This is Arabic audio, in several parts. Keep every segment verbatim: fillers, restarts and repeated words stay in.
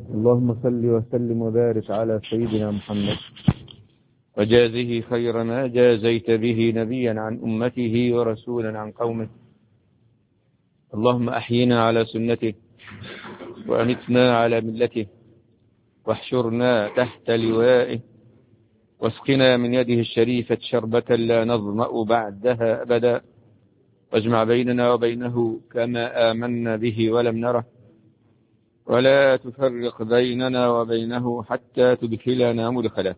اللهم صل وسلم وبارك على سيدنا محمد وجازه خير ما جازيت به نبيا عن أمته ورسولا عن قومه. اللهم أحينا على سنته وأمتنا على ملته واحشرنا تحت لوائه واسقنا من يده الشريفة شربة لا نظمأ بعدها أبدا، واجمع بيننا وبينه كما آمنا به ولم نره، ولا تفرق بيننا وبينه حتى تدخلنا مدخله.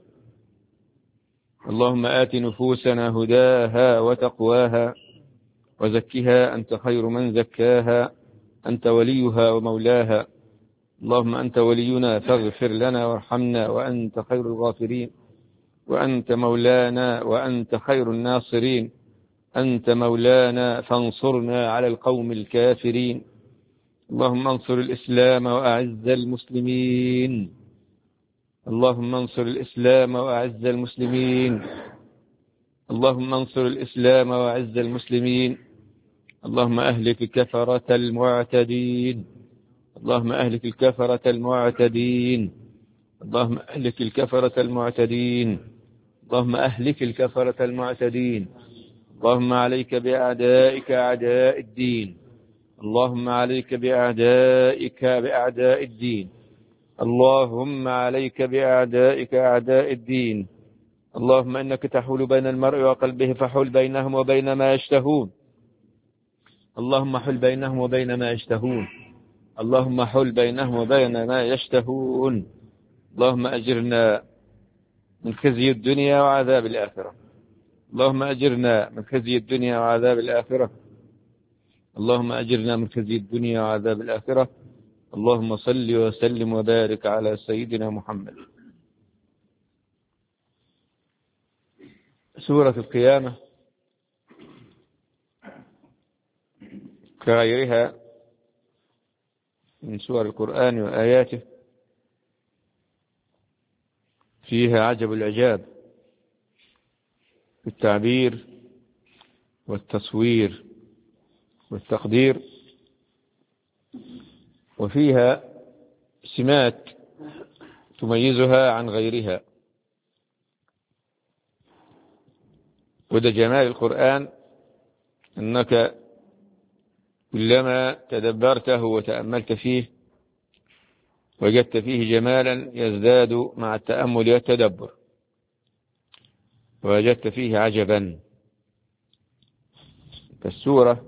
اللهم آت نفوسنا هداها وتقواها وزكها أنت خير من زكاها، أنت وليها ومولاها. اللهم أنت ولينا فاغفر لنا وارحمنا وأنت خير الغافرين، وأنت مولانا وأنت خير الناصرين. أنت مولانا فانصرنا على القوم الكافرين. اللهم انصر الإسلام وأعز المسلمين. اللهم انصر الإسلام وأعز المسلمين. اللهم انصر الإسلام وأعز المسلمين. اللهم أهلك الكفرة المعتدين. اللهم أهلك الكفرة المعتدين. اللهم أهلك الكفرة المعتدين. اللهم أهلك الكفرة المعتدين. اللهم عليك بأعدائك أعداء الدين. اللهم عليك بأعدائك بأعداء الدين. اللهم عليك بأعدائك أعداء الدين. اللهم إنك تحول بين المرء وقلبه فحول بينهم وبين ما يشتهون. اللهم حل بينهم وبين ما يشتهون. اللهم حل بينهم وبين ما يشتهون. اللهم أجرنا من خزي الدنيا وعذاب الآخرة. اللهم أجرنا من خزي الدنيا وعذاب الآخرة. اللهم أجرنا من خزي الدنيا وعذاب الآخرة. اللهم صل وسلم وبارك على سيدنا محمد. سورة القيامة كغيرها من سور القرآن وآياته فيها عجب العجاب في التعبير والتصوير والتقدير، وفيها سمات تميزها عن غيرها. وده جمال القرآن، أنك كلما تدبرته وتأملت فيه وجدت فيه جمالا يزداد مع التأمل والتدبر، ووجدت فيه عجبا. فالسورة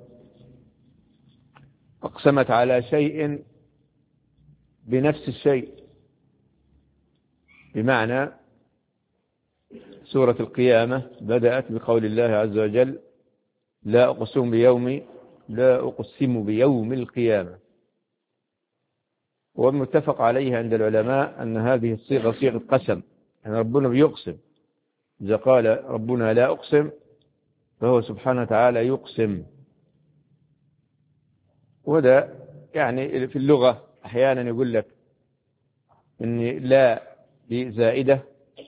أقسمت على شيء بنفس الشيء، بمعنى سورة القيامة بدأت بقول الله عز وجل: لا أقسم بيوم لا أقسم بيوم القيامة. والمتفق عليه عند العلماء أن هذه الصيغة صيغة قسم، يعني ربنا بيقسم. إذا قال ربنا لا أقسم فهو سبحانه وتعالى يقسم. وده يعني في اللغة أحيانا يقول لك إن لا دي زائدة،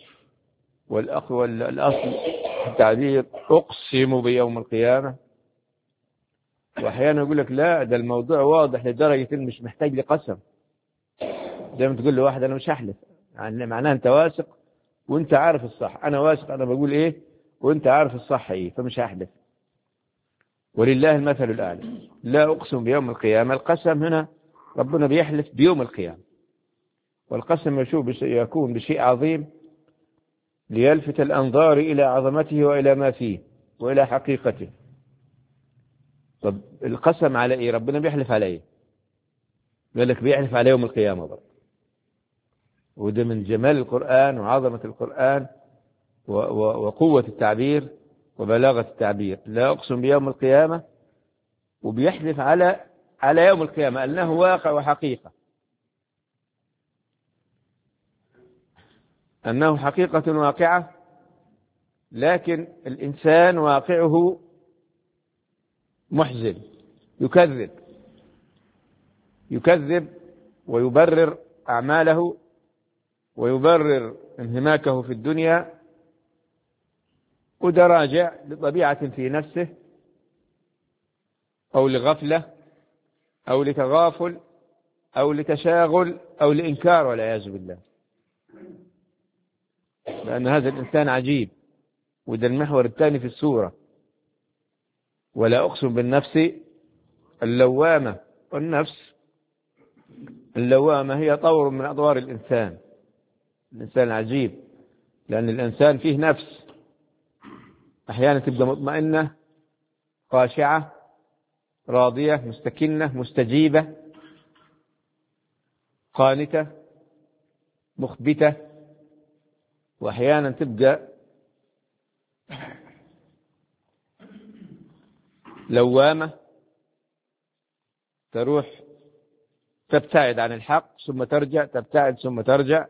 والأصل التعبير أقسم بيوم القيامة. وأحيانا يقول لك لا، ده الموضوع واضح لدرجة إن مش محتاج لقسم. زي ما تقول لواحد أنا مش هحلف، يعني معناه أنت واثق وأنت عارف الصح. أنا واثق أنا بقول إيه وأنت عارف الصح إيه، فمش هحلف. ولله المثل الأعلى. لا أقسم بيوم القيامة، القسم هنا ربنا بيحلف بيوم القيامة، والقسم يكون بشيء عظيم ليلفت الأنظار إلى عظمته وإلى ما فيه وإلى حقيقته. طب القسم على إيه؟ ربنا بيحلف على إيه؟ قال لك بيحلف على يوم القيامة برضه. وده من جمال القرآن وعظمة القرآن وقوة التعبير وبلاغة التعبير. لا أقسم بيوم القيامة، وبيحلف على على يوم القيامة أنه واقع وحقيقة، أنه حقيقة واقعة، لكن الإنسان واقعه محزن، يكذب يكذب ويبرر أعماله ويبرر انهماكه في الدنيا، وده راجع لطبيعة في نفسه أو لغفلة أو لتغافل أو لتشاغل أو لإنكار والعياذ بالله، لأن هذا الإنسان عجيب. وده المحور الثاني في السورة. ولا أقسم بالنفس اللوامة. والنفس اللوامة هي طور من أطوار الإنسان. الإنسان عجيب، لأن الإنسان فيه نفس، أحيانا تبقى مطمئنة خاشعة راضية مستكنة مستجيبة قانتة مخبتة، وأحيانا تبقى لوامة تروح تبتعد عن الحق ثم ترجع، تبتعد ثم ترجع.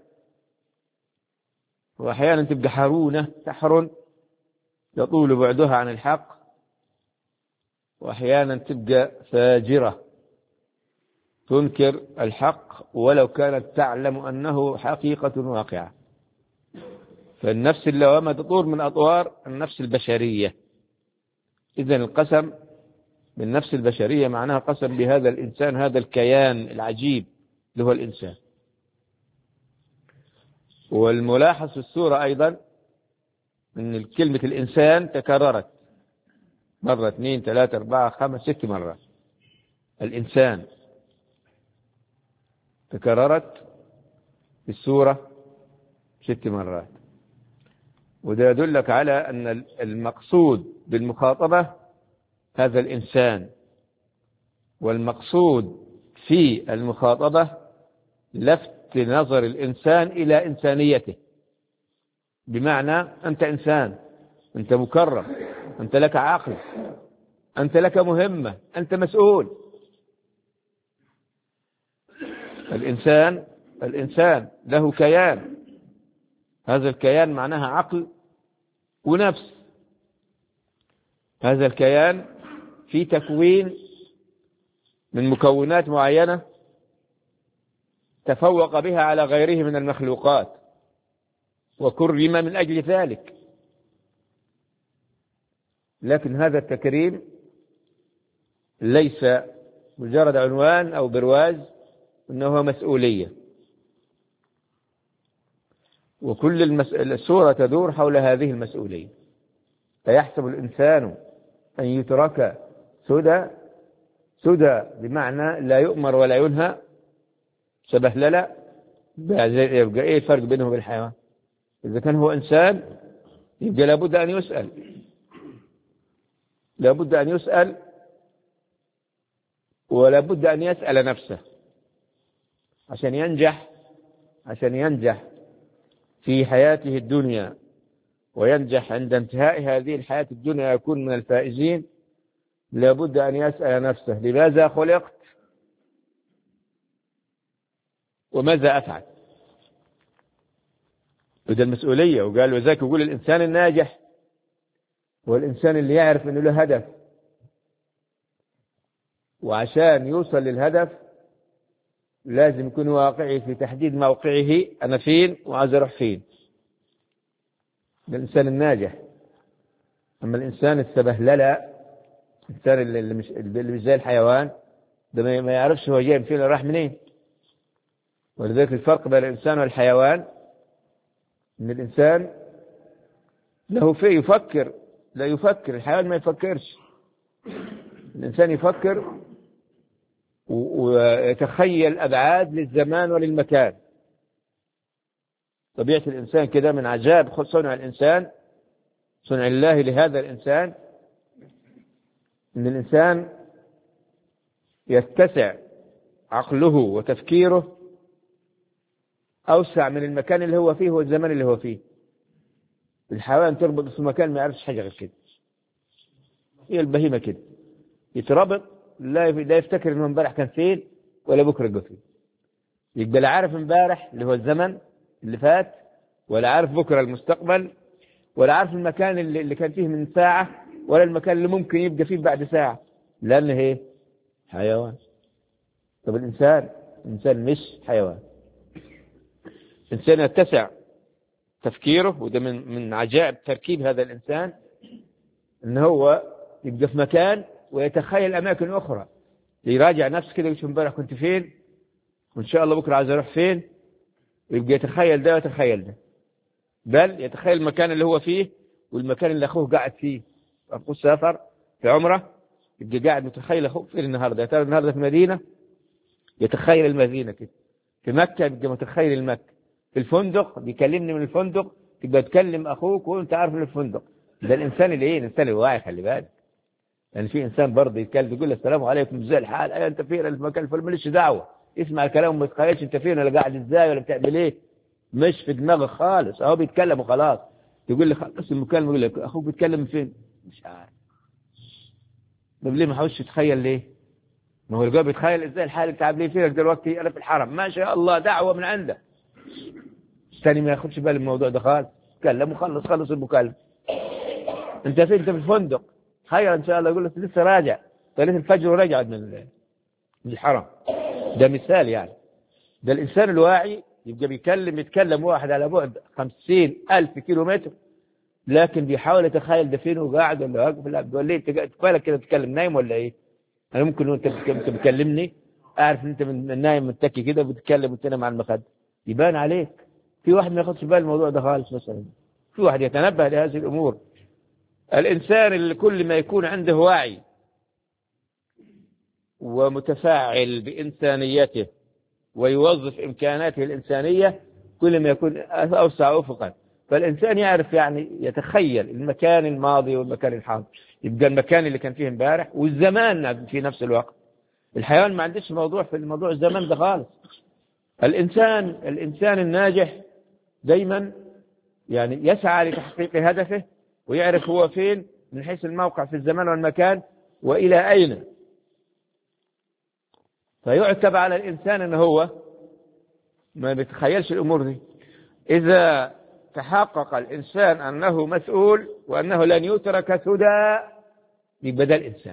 وأحيانا تبقى حرونة تحرن يطول بعدها عن الحق. وأحيانا تبقى فاجرة تنكر الحق ولو كانت تعلم أنه حقيقة واقعة. فالنفس اللوامة تطور من أطوار النفس البشرية. إذن القسم بالنفس البشرية معناها قسم بهذا الإنسان، هذا الكيان العجيب اللي هو الإنسان. والملاحظ في السورة أيضا أن كلمة الإنسان تكررت مرة اثنين ثلاثة أربعة خمس ست مرات. الإنسان تكررت في السورة ست مرات. وده يدلك على أن المقصود بالمخاطبة هذا الإنسان، والمقصود في المخاطبة لفت نظر الإنسان إلى إنسانيته، بمعنى أنت إنسان، أنت مكرم، أنت لك عقل، أنت لك مهمة، أنت مسؤول. الإنسان الإنسان له كيان، هذا الكيان معناها عقل ونفس. هذا الكيان في تكوين من مكونات معينة تفوق بها على غيره من المخلوقات وكرم من أجل ذلك. لكن هذا التكريم ليس مجرد عنوان أو برواز، إنه مسؤولية. وكل المسألة السورة تدور حول هذه المسؤولية. فيحسب الإنسان أن يترك سدى، سدى بمعنى لا يؤمر ولا ينهى، سبهللة. يبقى إيه الفرق بينه وبين الحيوان؟ إذا كان هو إنسان يبقى لابد أن يسأل، لابد أن يسأل ولابد أن يسأل نفسه عشان ينجح، عشان ينجح في حياته الدنيا وينجح عند انتهاء هذه الحياة الدنيا يكون من الفائزين. لابد أن يسأل نفسه لماذا خلقت وماذا أفعل. وده المسؤولية. وقال وذاك يقول الإنسان الناجح هو الإنسان اللي يعرف أنه له هدف، وعشان يوصل للهدف لازم يكون واقعي في تحديد موقعه، أنا فين وعايز أروح فين. ده الإنسان الناجح. أما الإنسان السبهللة، الإنسان اللي مش اللي مش زي الحيوان، ده ما يعرفش هو جاي فين وراح منين. ولذلك الفرق بين الإنسان والحيوان إن الإنسان له فيه يفكر، لا يفكر. الحيوان ما يفكرش. الإنسان يفكر ويتخيل أبعاد للزمان وللمكان. طبيعة الإنسان كده. من عجائب صنع الإنسان، صنع الله لهذا الإنسان، إن الإنسان يتسع عقله وتفكيره أوسع من المكان اللي هو فيه والزمان اللي هو فيه. الحيوان تربط في مكان ما يعرفش حاجة غير كده. هي البهيمة كده يتربط، لا لا يفتكر إنه امبارح كان فين ولا بكرة جه فين. يبقى لا عارف امبارح اللي هو الزمن اللي فات، ولا عارف بكرة المستقبل، ولا عارف المكان اللي, اللي كان فيه من ساعة، ولا المكان اللي ممكن يبقى فيه بعد ساعة، لأنه هي حيوان. طب الإنسان، الإنسان مش حيوان. الإنسان يتسع تفكيره، وده من من عجائب تركيب هذا الإنسان، إن هو يبقى في مكان ويتخيل أماكن أخرى، يراجع نفسه كده، يشوف امبارح كنت فين وإن شاء الله بكرة عايز أروح فين، ويبقى يتخيل ده ويتخيل ده، بل يتخيل المكان اللي هو فيه والمكان اللي أخوه قاعد فيه. أخوه سافر في عمره، يبقى قاعد متخيل أخوه فين النهاردة، يتخيل النهاردة في مدينة، يتخيل المدينة كده، في مكة يبقى متخيل المكة، في الفندق بيكلمني من الفندق، تبقى تكلم أخوك وأنت عارف من الفندق. ده الإنسان اللي إيه، الإنسان الواعي، خلي بالك. يعني في إنسان برضه يتكلم يقول السلام عليكم ازاي الحال، أي أنت فين المكان الفلاني، ماليش دعوة، اسمع الكلام وما تتخيلش أنت فين ولا قاعد إزاي ولا بتعمل إيه، مش في دماغك خالص، أهو بيتكلم وخلاص. تقول لي خلص المكالمة، يقول لك أخوك بيتكلم فين، مش عارف. طب ليه ما حاولش تتخيل ليه؟ ما هو الجواب بيتخيل ازاي الحال انت عامل ايه فيك دلوقتي، انا في الحرم ما شاء الله دعوه من عندك. الثاني ما ياخدش باله من الموضوع ده خالص، تكلم وخلص خلص المكالمه. انت فين، انت في الفندق، تخيل ان شاء الله يقول لك لسه راجع ثلاث الفجر ورجعت من من الحرم. ده مثال يعني. ده الانسان الواعي يبقى بيكلم يتكلم واحد على بعد خمسين ألف كيلو متر، لكن بيحاول يتخيل ده فين وقاعد ولا واقف ولا بيقول لي انت بالك كده بتتكلم نايم ولا ايه؟ انا ممكن وانت بتكلمني اعرف ان انت من نايم متكي كده وبتتكلم وانت مع المخده، يبان عليك. في واحد ما ياخدش باله الموضوع ده خالص مثلا، في واحد يتنبه لهذه الامور. الانسان اللي كل ما يكون عنده وعي ومتفاعل بانسانيته ويوظف امكاناته الانسانيه، كل ما يكون اوسع افقا. فالانسان يعرف يعني يتخيل المكان الماضي والمكان الحاضر، يبقى المكان اللي كان فيه امبارح والزمان في نفس الوقت. الحيوان ما عندش موضوع في الموضوع الزمان ده خالص. الإنسان الإنسان الناجح دايما يعني يسعى لتحقيق هدفه، ويعرف هو فين من حيث الموقع في الزمان والمكان وإلى أين. فيعتب على الإنسان أنه هو ما بيتخيلش الأمور دي. إذا تحقق الإنسان أنه مسؤول وأنه لن يترك سدى، يبقى ده الإنسان.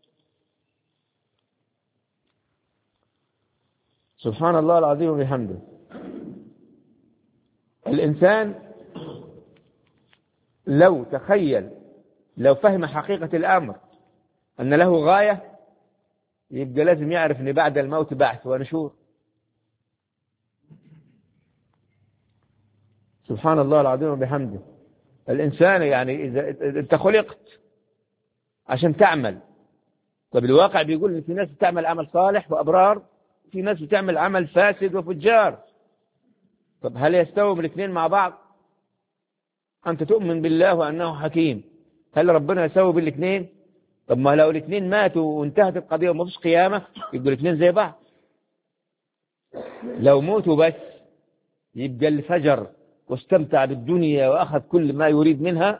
سبحان الله العظيم وبحمده. الإنسان لو تخيل، لو فهم حقيقة الأمر أن له غاية، يبقى لازم يعرف أن بعد الموت بعث ونشور. سبحان الله العظيم وبحمده. الإنسان يعني إذا أنت خلقت عشان تعمل، طب الواقع بيقول إن في ناس بتعمل عمل صالح وأبرار، في ناس بتعمل عمل فاسد وفجار. طب هل يستووا الاثنين مع بعض؟ أنت تؤمن بالله وأنه حكيم، هل ربنا يسوي بالاثنين؟ طب ما لو الاثنين ماتوا وانتهت القضية وما فيش قيامة، يبقوا الاثنين زي بعض. لو موتوا بس يبقى اللي فجر واستمتع بالدنيا وأخذ كل ما يريد منها،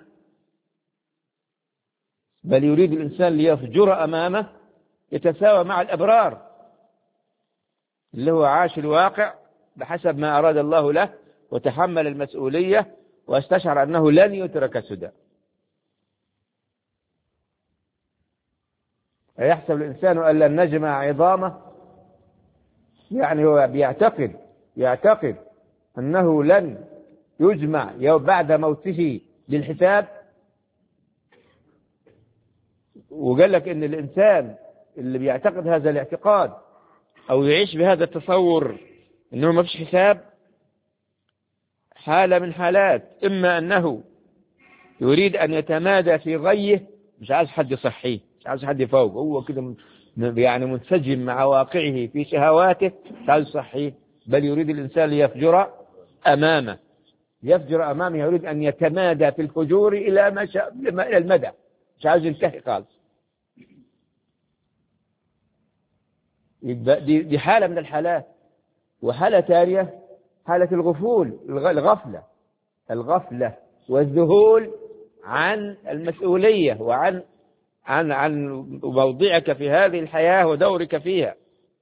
بل يريد الإنسان ليفجر أمامه يتساوى مع الأبرار اللي هو عاش الواقع بحسب ما أراد الله له وتحمل المسؤولية واستشعر أنه لن يترك سدى. أيحسب الإنسان أن لن نجمع عظامه؟ يعني هو بيعتقد يعتقد أنه لن يجمع بعد موته للحساب. وقال لك إن الإنسان اللي بيعتقد هذا الاعتقاد أو يعيش بهذا التصور أنه ما فيش حساب، حالة من حالات: إما أنه يريد أن يتمادى في غيه، مش عايز حد يصحيه، مش عايز حد يفوق، هو كده يعني منسجم مع واقعه في شهواته، مش عايز يصحيه، بل يريد الإنسان ليفجر أمامه. يفجر أمامه يريد أن يتمادى في الفجور إلى ما شاء إلى المدى، مش عايز ينتهي خالص. دي دي حالة من الحالات. وحالة ثانية حالة الغفول، الغفلة الغفلة والذهول عن المسؤولية وعن عن عن موضعك في هذه الحياة ودورك فيها.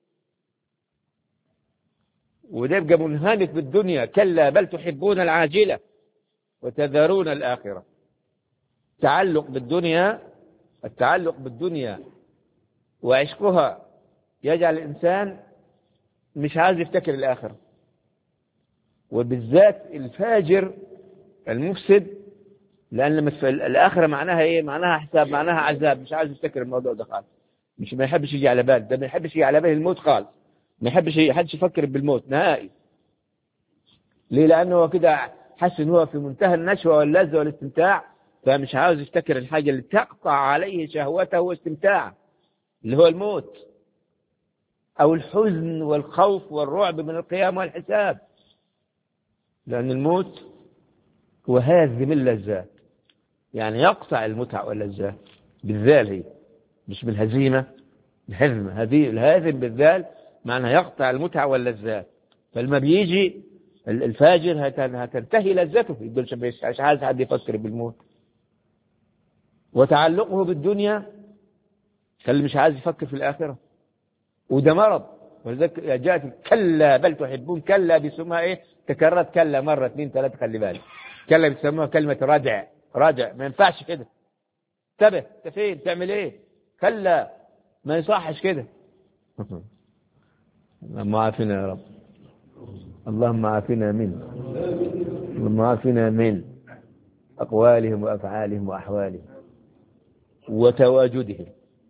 وده يبقى منهمك بالدنيا. كلا بل تحبون العاجلة وتذرون الآخرة. تعلق بالدنيا، التعلق بالدنيا وعشقها يجعل الإنسان مش عايز يفتكر الآخرة. وبالذات الفاجر المفسد، لأن الآخرة معناها إيه؟ معناها حساب، معناها عذاب، مش عايز يفتكر الموضوع ده خالص، مش ما يحبش يجي على باله، ده ما يحبش يجي على باله الموت خالص، ما يحبش حدش يفكر بالموت نهائي. ليه؟ لأنه هو كده حس إن هو في منتهى النشوة واللذة والاستمتاع، فمش عاوز يفتكر الحاجة اللي تقطع عليه شهوته واستمتاعه اللي هو الموت، أو الحزن والخوف والرعب من القيام والحساب. لأن الموت هو هازم اللذات، يعني يقطع المتع واللذات بالذال، هي مش بالهزيمة، الهزم هذه الهازم بالذال معناها يقطع المتع واللذات. فلما بيجي الفاجر هتنتهي لذته، يقول مش عايز حد يفكر بالموت. وتعلقه بالدنيا خلي مش عايز يفكر في الآخرة، وده مرض. ولذلك جاءت كلا بل تحبون، كلا بيسموها ايه؟ تكررت كلا مرة اثنين ثلاثة، خلي بالك. كلا بيسموها كلمة رجع، رجع ما ينفعش كده. انتبه، انت فين؟ تعمل ايه؟ كلا ما يصحش كده. اللهم عافنا يا رب، اللهم عافنا منه، اللهم عافنا من أقوالهم وأفعالهم وأحوالهم وتواجدهم.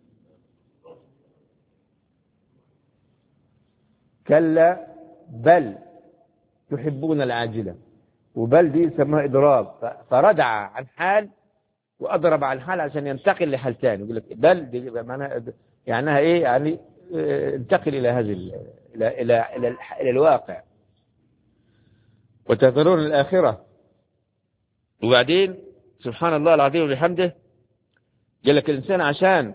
كلا بل تحبون العاجلة، وبل دي يسموها إضراب، فردع عن حال وأضرب عن حال عشان ينتقل لحال ثاني. يقول لك بل دي معناها يعني إيه؟ يعني انتقل إلى هذه إلى إلى إلى, إلى الواقع. وتذرون الآخرة. وبعدين سبحان الله العظيم وبحمده، قال لك الإنسان عشان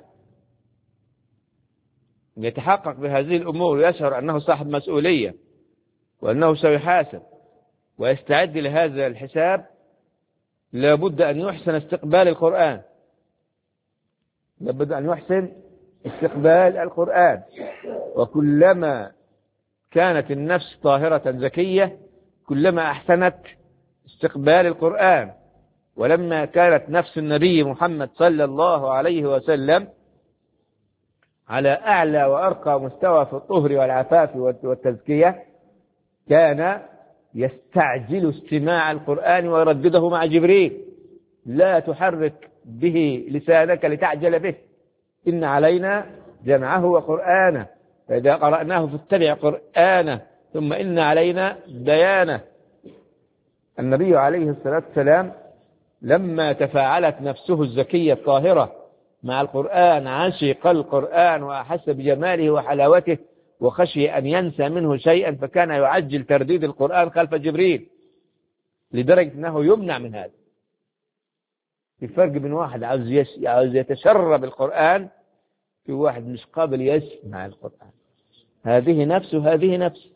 يتحقق بهذه الأمور ويشعر أنه صاحب مسؤولية وأنه سيحاسب ويستعد لهذا الحساب، لابد أن يحسن استقبال القرآن، لابد أن يحسن استقبال القرآن. وكلما كانت النفس طاهرة زكية كلما أحسنت استقبال القرآن. ولما كانت نفس النبي محمد صلى الله عليه وسلم على أعلى وأرقى مستوى في الطهر والعفاف والتزكية، كان يستعجل استماع القرآن ويردده مع جبريل: لا تحرك به لسانك لتعجل به، إن علينا جمعه وقرآنه، فإذا قرأناه فاتبع قرآنه، ثم إن علينا بيانه. النبي عليه الصلاة والسلام لما تفاعلت نفسه الزكية الطاهرة مع القرآن عشق القرآن وأحس بجماله وحلاوته وخشي أن ينسى منه شيئا، فكان يعجل ترديد القرآن خلف جبريل، لدرجة أنه يمنع من هذا. في فرق بين واحد عاوز يتشرب القرآن في واحد مش قابل يسمع القرآن. هذه نفس وهذه نفس.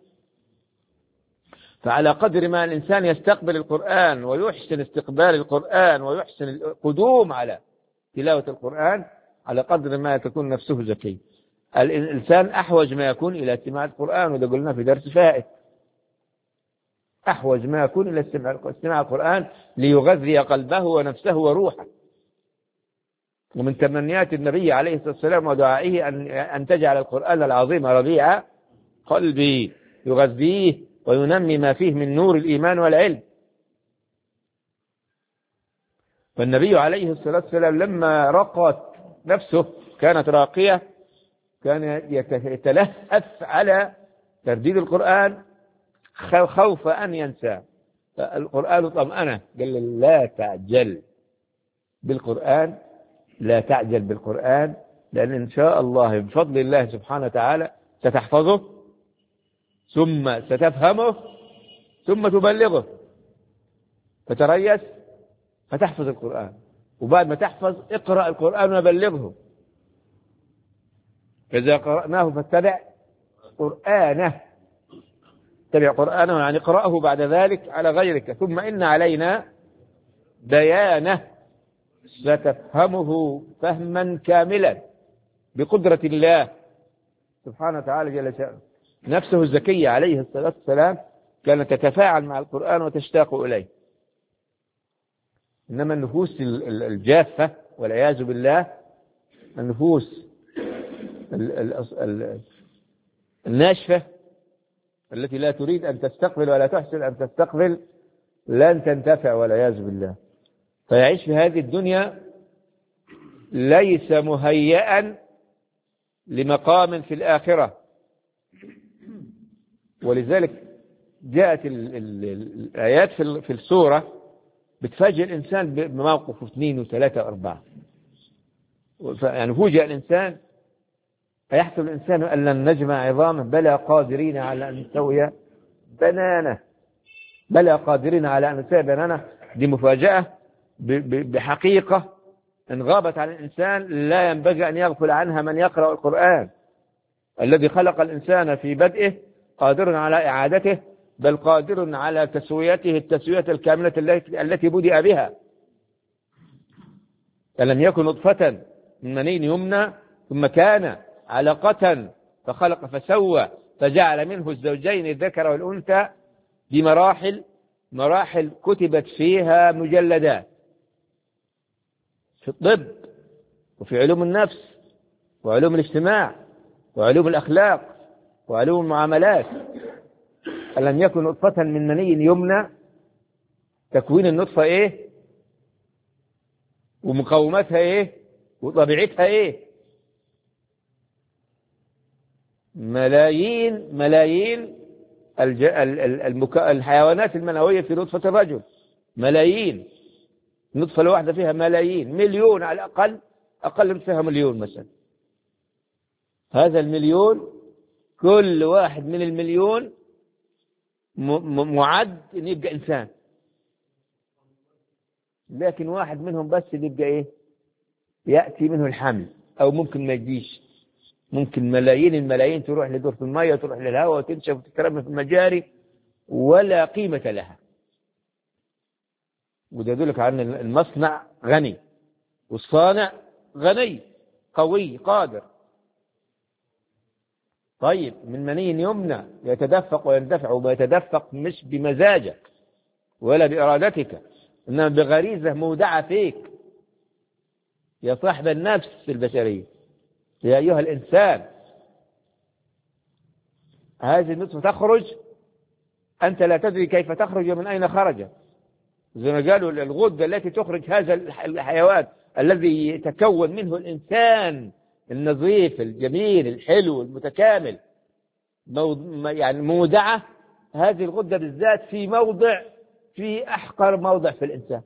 فعلى قدر ما الإنسان يستقبل القرآن ويحسن استقبال القرآن ويحسن القدوم على تلاوة القرآن، على قدر ما تكون نفسه زكية. الإنسان أحوج ما يكون إلى استماع القرآن، وده قلنا في درس فائت، أحوج ما يكون إلى استماع القرآن ليغذي قلبه ونفسه وروحه. ومن تمنيات النبي عليه الصلاة والسلام ودعائه أن أن تجعل القرآن العظيم ربيع قلبي، يغذيه وينمي ما فيه من نور الإيمان والعلم. فالنبي عليه الصلاة والسلام لما رقت نفسه كانت راقية، كان يتلهف على ترديد القرآن خوف أن ينسى. القرآن طمأنه، قال لا تعجل بالقرآن، لا تعجل بالقرآن، لأن إن شاء الله بفضل الله سبحانه وتعالى ستحفظه، ثم ستفهمه، ثم تبلغه، فتريث فتحفظ القرآن، وبعد ما تحفظ اقرأ القرآن وبلغه. فإذا قرأناه فاتبع قرآنه، اتبع قرآنه يعني اقرأه بعد ذلك على غيرك، ثم إن علينا بيانه، ستفهمه فهما كاملا بقدرة الله سبحانه وتعالى جل شأنه. نفسه الزكية عليه الصلاة والسلام كانت تتفاعل مع القرآن وتشتاق إليه. إنما النفوس الجافة والعياذ بالله، النفوس الناشفة التي لا تريد أن تستقبل ولا تحسن أن تستقبل، لن تنتفع والعياذ بالله. فيعيش في هذه الدنيا ليس مهيئا لمقام في الآخرة. ولذلك جاءت ال ال الآيات في في السورة بتفاجئ الإنسان بموقف اثنين وثلاثة وأربعة. يعني فوجئ الإنسان أيحسب الإنسان أن لن نجمع عظامه بلى قادرين على أن نسوي بنانه. بلى قادرين على أن نسوي بنانه. دي مفاجأة بحقيقة إن غابت عن الإنسان لا ينبغي أن يغفل عنها من يقرأ القرآن. الذي خلق الإنسان في بدئه قادر على إعادته، بل قادر على تسويته التسوية الكاملة التي بدأ بها. فلم يكن نطفة من مني يمنى ثم كان علقة فخلق فسوى فجعل منه الزوجين الذكر والأنثى بمراحل مراحل كتبت فيها مجلدات في الطب وفي علوم النفس وعلوم الاجتماع وعلوم الأخلاق وعلوم المعاملات. ألم يكن نطفة من مني يمنى. تكوين النطفة إيه ومقوماتها إيه وطبيعتها إيه. ملايين ملايين الج... المك... الحيوانات المنوية في نطفة الرجل ملايين. النطفة الواحدة فيها ملايين، مليون على الأقل، أقل من فيها مليون مثلا. هذا المليون كل واحد من المليون م... معد أن يبقى إنسان، لكن واحد منهم بس اللي يبقى إيه يأتي منه الحمل، أو ممكن ما يجيش. ممكن ملايين الملايين تروح لدورة المية تروح للهواء وتنشف وتترمى في المجاري ولا قيمة لها. وده يدلك عن المصنع غني والصانع غني قوي قادر. طيب من مني يمنى يتدفق ويندفع، وما يتدفق مش بمزاجك ولا بإرادتك، إنما بغريزة مودعة فيك يا صاحب النفس البشرية، يا أيها الإنسان. هذه النطفة تخرج أنت لا تدري كيف تخرج ومن أين خرج. زي ما قالوا الغدة التي تخرج هذا الحيوان الذي يتكون منه الإنسان النظيف الجميل الحلو المتكامل، يعني مودعة. هذه الغدة بالذات في موضع في أحقر موضع في الإنسان.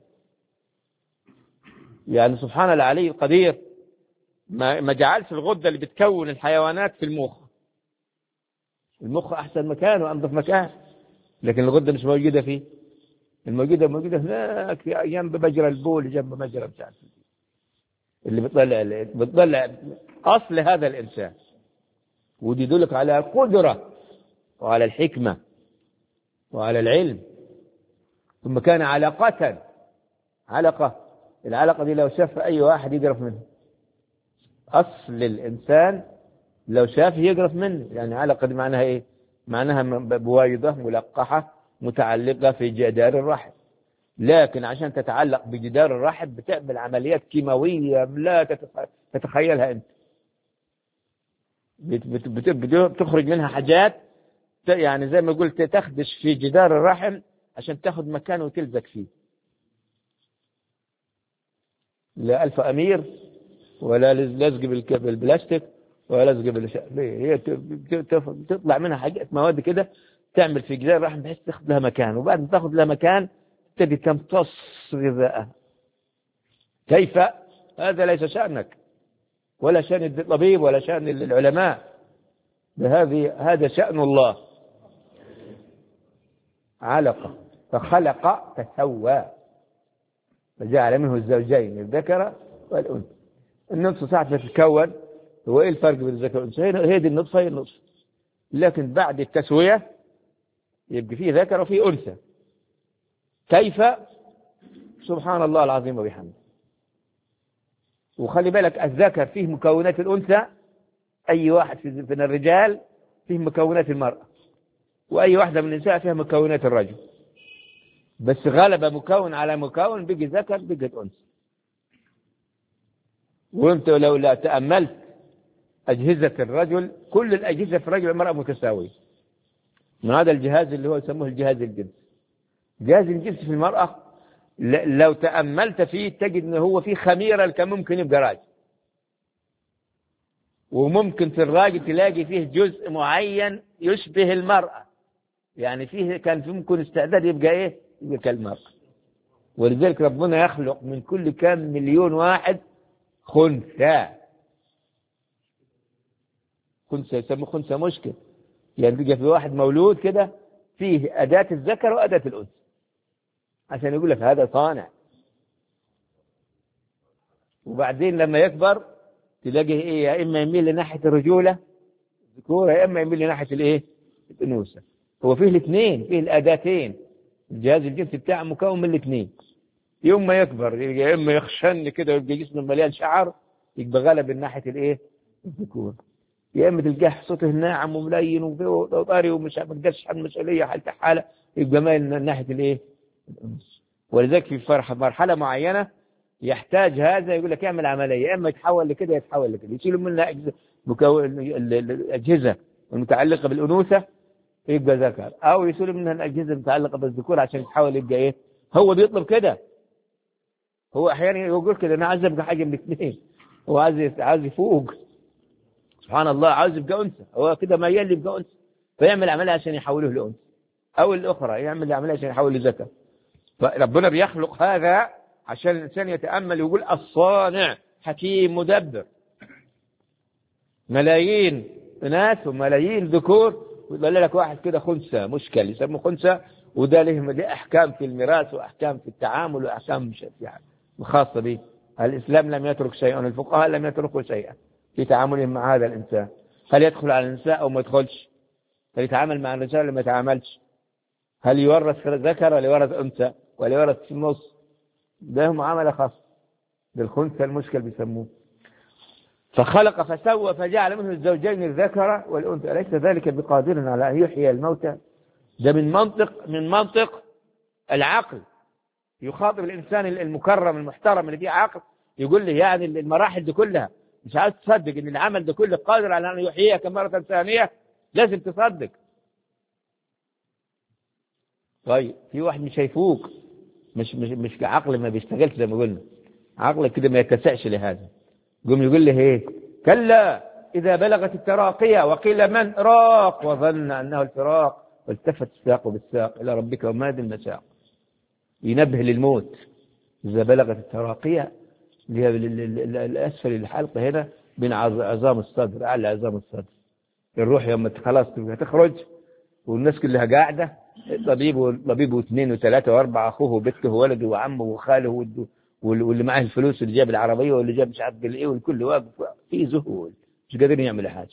يعني سبحان العلي القدير ما ما جعلش الغدة اللي بتكون الحيوانات في المخ. المخ أحسن مكان وأنظف مكان، لكن الغدة مش موجودة فيه. الموجودة موجودة هناك في جنب مجرى البول، جنب مجرى بتاع اللي بتطلع بتطلع أصل هذا الإنسان. ودي يدلك على القدرة وعلى الحكمة وعلى العلم. ثم كان علقة علقة العلقة دي لو شاف أي واحد يقرف منه. أصل الإنسان لو شاف يقرف منه. يعني علقة دي معناها إيه؟ معناها بويضة ملقحة متعلقة في جدار الرحم، لكن عشان تتعلق بجدار الرحم بتعمل عمليات كيماوية لا تتخيلها أنت. بتخرج منها حاجات يعني زي ما قلت تخدش في جدار الرحم عشان تاخد مكانه وتلزق فيه. لا ألف أمير ولا لزق بالبلاستيك ولا لزق بالشيء. هي تطلع منها حاجات مواد كده تعمل في جدار الرحم بحيث تاخذ لها مكان، وبعد ما تاخذ لها مكان تبتدي تمتص غذائها. كيف؟ هذا ليس شأنك ولا شأن الطبيب ولا شأن العلماء، هذه هذا شأن الله. علقة فخلق فسوى فجعل منه الزوجين الذكر والأنثى. النطفة ساعة ما تتكون هو إيه الفرق بين الذكر والأنثى؟ هي دي النطفة هي النطفة، لكن بعد التسوية يبقى فيه ذكر وفيه أنثى. كيف؟ سبحان الله العظيم وبحمده. وخلي بالك الذكر فيه مكونات الأنثى، أي واحد من الرجال فيه مكونات المرأة، وأي واحدة من النساء فيها مكونات الرجل، بس غلب مكون على مكون بقي ذكر بقت أنثى. وانت لو لا تأملت أجهزة الرجل، كل الأجهزة في الرجل والمرأة متساوية. من هذا الجهاز اللي هو يسموه الجهاز الجنسي. جهاز الجنسي في المرأة لو تأملت فيه تجد أنه هو فيه خميرة كان ممكن يبقى راجل، وممكن في الراجل تلاقي فيه جزء معين يشبه المرأة يعني فيه كان في ممكن استعداد يبقى إيه؟ يبقى كالمرأة. ولذلك ربنا يخلق من كل كام مليون واحد خنثى. خنثى يسموه خنثى مشكل، يعني بيجي في واحد مولود كده فيه أداة الذكر وأداة الأنثى، عشان يقول لك هذا صانع. وبعدين لما يكبر تلاقيه إيه؟ يا إما يميل لناحية الرجولة الذكورة، يا إما يميل لناحية الإيه؟ الأنوثة. هو فيه الاثنين، فيه الأداتين. الجهاز الجنسي بتاعه مكون من الاثنين. يوم ما يكبر يا إما يخشن كده ويبقى جسمه مليان شعر، يبقى غالب من ناحية الإيه؟ الذكور. يا إما تلقاه صوته ناعم وملين وطري ومش ما قدرش عن مسؤولية حالته حالة، يبقى مايل من ناحية الإيه؟ الأنوثة. ولذلك في فرح مرحلة معينة يحتاج هذا، يقول لك اعمل عملية، إما يتحول لكده يتحول لكده، يشيلوا منها الأجهزة المتعلقة بالأنوثة يبقى ذكر، أو يشيلوا منها الأجهزة المتعلقة بالذكور عشان يتحول يبقى إيه؟ هو بيطلب كده. هو أحيانا يقول كده أنا عايز أبقى حاجة من الاثنين، هو عايز عايز يفوق. سبحان الله، عاوز يبقى أنثى، هو كده ميال يبقى أنثى، فيعمل عملية عشان يحوله لأنثى، أو الأخرى يعمل عملية عشان يحوله لذكر. فربنا بيخلق هذا عشان الإنسان يتأمل ويقول الصانع حكيم مدبر. ملايين ناس وملايين ذكور، ويقول لك واحد كده خنثى مشكل يسموه خنثى، وده له دي أحكام في الميراث وأحكام في التعامل وأحكام يعني خاصة به. الإسلام لم يترك شيئا، الفقهاء لم يتركوا شيئا في تعاملهم مع هذا الإنسان. هل يدخل على النساء أو ما يدخلش؟ هل يتعامل مع الرجال ولا ما يتعاملش؟ هل يورث ذكر ولا يورث أنثى ولا يورث في النص؟ ده معاملة خاصة بالخنثى المشكل بيسموه. فخلق فسوى فجعل منه الزوجين الذكر والأنثى، أليس ذلك بقادر على أن يحيي الموتى؟ ده من منطق من منطق العقل. يخاطب الإنسان المكرم المحترم اللي فيه عقل، يقول له يعني المراحل دي كلها مش عايز تصدق ان العمل ده كله قادر على ان يحييك مرة ثانية، لازم تصدق. طيب في واحد مش هيفوق، مش مش مش عقل ما بيشتغلش زي ما قلنا، عقلك كده ما يتسعش لهذا. قوم يقول له ايه؟ كلا إذا بلغت التراقية وقيل من راق وظن أنه الفراق والتفت الساق بالساق إلى ربك وما ذي المساق. ينبه للموت. إذا بلغت التراقية اللي هي الأسفل الحلقة هنا بين عظام الصدر، أعلى عظام الصدر، الروح يوم خلاص تبقى تخرج والناس كلها قاعدة، طبيب طبيب واثنين وثلاثة وأربعة، أخوه وبنته وولده وعمه وخاله واللي معه الفلوس اللي جاب العربية واللي جاب مش عارف ايه، والكل واقف في ذهول مش قادرين يعملوا حاجة.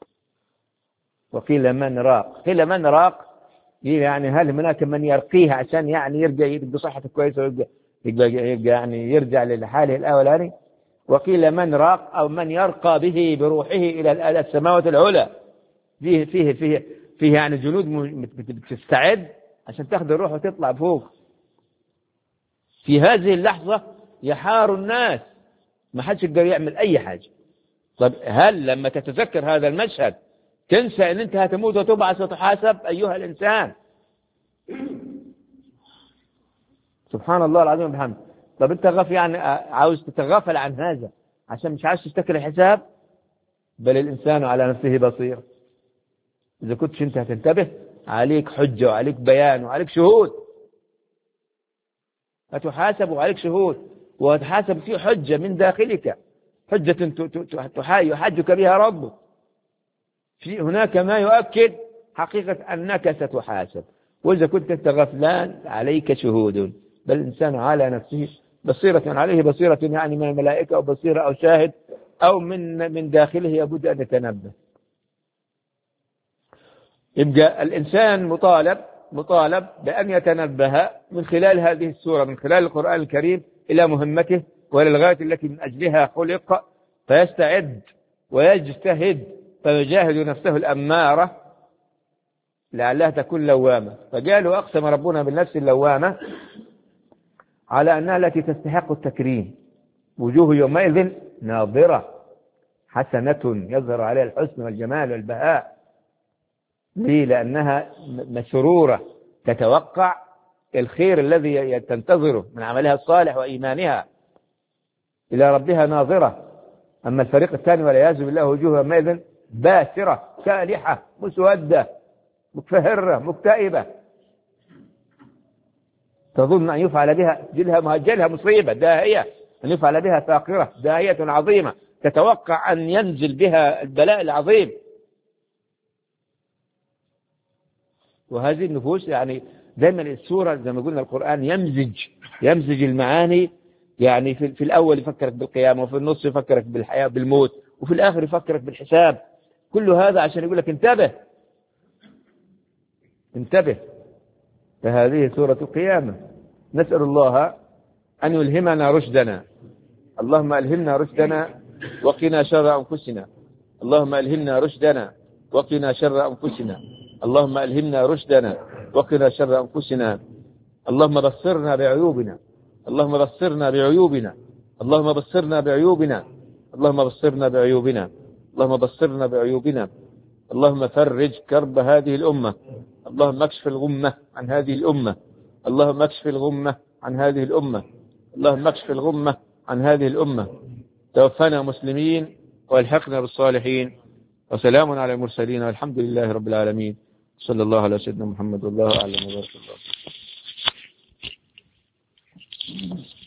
وقيل من راق، قيل من راق يعني هل هناك من يرقيه عشان يعني يرجع يبقى صحته كويسة ويبقى يبقى يبقى يعني يرجع لحاله الأولاني. وقيل من راق أو من يرقى به بروحه إلى السماوات العلى، فيه فيه فيه فيه يعني جنود بتستعد عشان تاخذ الروح وتطلع فوق. في هذه اللحظة يحار الناس، ما حدش يقدر يعمل أي حاجة. طب هل لما تتذكر هذا المشهد تنسى أن أنت هتموت وتبعث وتحاسب أيها الإنسان؟ سبحان الله العظيم وبحمده. طب أنت غف يعني عاوز تتغافل عن هذا عشان مش عاوز تفتكر الحساب؟ بل الإنسان على نفسه بصير. إذا كنتش أنت هتنتبه عليك حجة وعليك بيان وعليك شهود، هتحاسب وعليك شهود وهتحاسب في حجة من داخلك، حجة يحجك بها ربك. في هناك ما يؤكد حقيقة أنك ستحاسب، وإذا كنت أنت غفلان عليك شهود. بل الإنسان على نفسه بصيرة، عليه بصيرة يعني من الملائكة أو بصيرة أو شاهد أو من من داخله يبد أن يتنبه. يبقى الإنسان مطالب مطالب بأن يتنبه من خلال هذه السورة، من خلال القرآن الكريم، إلى مهمته وللغاية التي من أجلها خلق، فيستعد ويجتهد فيجاهد نفسه الأمارة لعلها تكون لوامة. فقالوا أقسم ربنا بالنفس اللوامة على أنها التي تستحق التكريم. وجوه يومئذ ناظرة حسنة يظهر عليها الحسن والجمال والبهاء. ليه؟ لأنها مسرورة تتوقع الخير الذي تنتظره من عملها الصالح وإيمانها، إلى ربها ناظرة. أما الفريق الثاني والعياذ بالله وجوه يومئذ باسرة كالحة مسودة متفهرة مكتئبة، تظن أن يفعل بها جلها مهجلها مصيبة داهية، أن يفعل بها فاقرة داهية عظيمة، تتوقع أن ينزل بها البلاء العظيم. وهذه النفوس يعني دائما السورة زي ما قلنا القرآن يمزج يمزج المعاني، يعني في, في الأول يفكرك بالقيامة، وفي النص يفكرك بالحياة بالموت، وفي الآخر يفكرك بالحساب. كل هذا عشان يقول لك انتبه انتبه. فهذه سورة القيامة. نسأل الله أن يلهمنا رشدنا. اللهم ألهمنا رشدنا وقنا شر أنفسنا. اللهم ألهمنا رشدنا وقنا شر أنفسنا. اللهم ألهمنا رشدنا وقنا شر أنفسنا. اللهم بصرنا بعيوبنا. اللهم بصرنا بعيوبنا. اللهم بصرنا بعيوبنا. اللهم بصرنا بعيوبنا. اللهم بصرنا بعيوبنا. اللهم فرج كرب هذه الأمة. اللهم اكشف الغمة عن هذه الأمة. اللهم اكشف الغمة عن هذه الأمة. اللهم اكشف الغمة عن هذه الأمة. توفنا مسلمين والحقنا بالصالحين، وسلام على المرسلين، والحمد لله رب العالمين. صلى الله على سيدنا محمد والله أعلم وبارك الله.